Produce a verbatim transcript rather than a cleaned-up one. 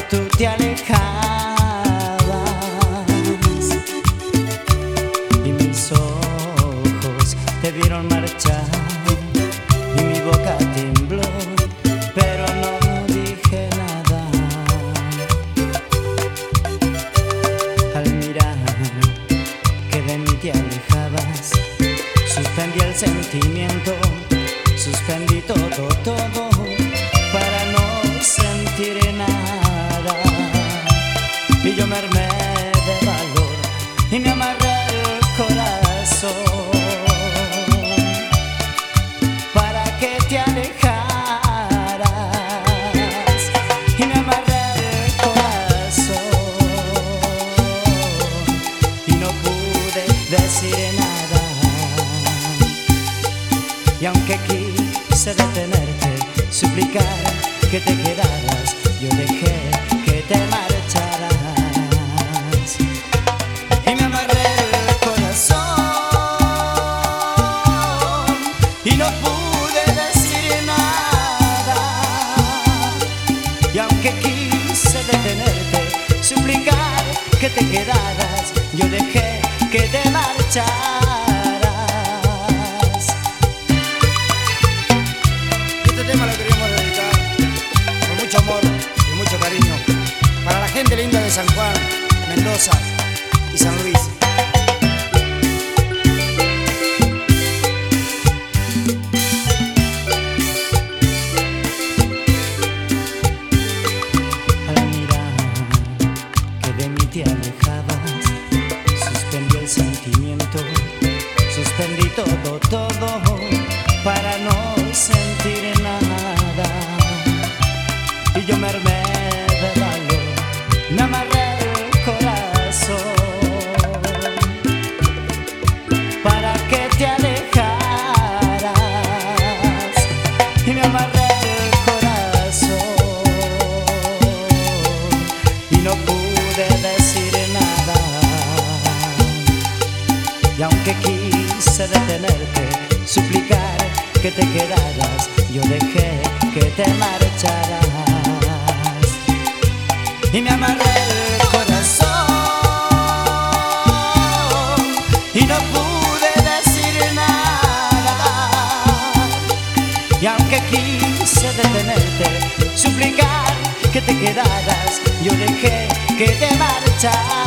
tú te alejabas y mis ojos te vieron marchar y mi boca tembló, pero no dije nada. Al mirar que de mí te alejabas, suspendí el sentimiento, suspendí todo, todo para no sentir nada. Y yo me armé de valor y me amarré el corazón para que te alejaras. Y me amarré el corazón y no pude decir nada. Y aunque quise detenerte, suplicar que te quedaras, yo dejé que te marcharas. Y me amarré el corazón y no pude decir nada. Y aunque quise detenerte, suplicar que te quedaras, yo dejé que te marcharas. Este tema lo queríamos dedicar con mucho amor y mucho cariño para la gente linda de San Juan, Mendoza y San Luis. Al mirar que de mí te alejabas, suspendí el sentimiento, suspendí todo, todo para no sentir nada. Y yo me armé de valor, me amarré el corazón para que te alejaras. Y me amarré el corazón y no pude decir nada. Y aunque quise detenerte, suplicar que te quedaras, yo dejé que te marcharas. Y me amarré el corazón y no pude decir nada. Y aunque quise detenerte, suplicar que te quedaras, yo dejé que te marcharas.